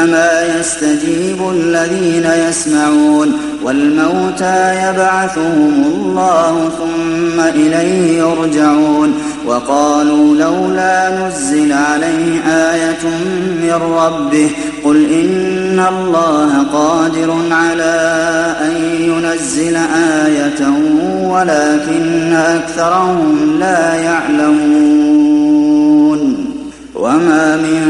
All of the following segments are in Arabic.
إنما يستجيب الذين يسمعون والموتى يبعثهم الله ثم إليه يرجعون وقالوا لولا نزل عليه آية من ربه قل إن الله قادر على أن ينزل آية ولكن أكثرهم لا يعلمون وما من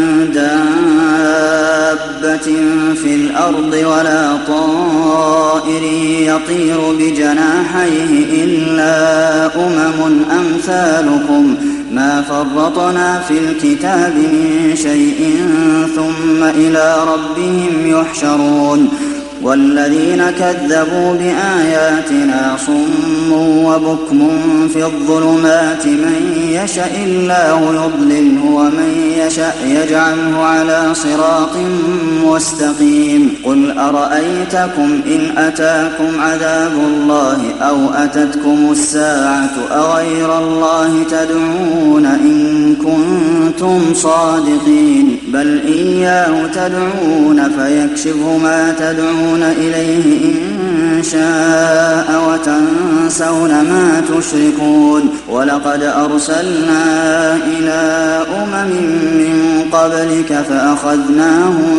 دابة في الأرض ولا طائر يطير بجناحيه إلا أمثالكم ما فرطنا في الكتاب من شيء ثم إلى ربهم يحشرون والذين كذبوا بآياتنا صم وبكم في الظلمات من يشاء الله يضلله ومن يشاء يجعله على صراط مستقيم قل أرأيتكم إن أتاكم عذاب الله أو أتتكم الساعة أغير الله تدعون إن كنتم صادقين بل إياه تدعون فيكشف ما تدعون إليه إن شاء وتنسون ما تشركون ولقد أرسلنا إلى من قبلك فأخذناهم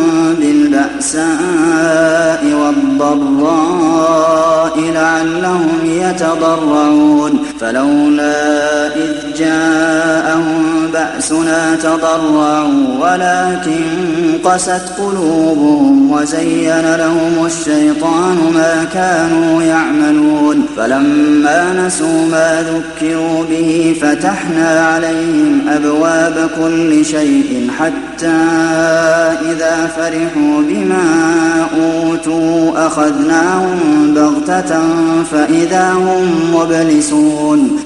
بالبأساء والضراء لعلهم يتضرعون فلولا إذ جاءهم بأسنا تضرعوا ولكن قست قلوبهم وزين لهم الشيطان ما كانوا يعملون فلما نسوا ما ذكروا به فتحنا عليهم أبواب كل شيء حتى إذا فرحوا بما أوتوا أخذناهم بغتة فإذا هم مبلسون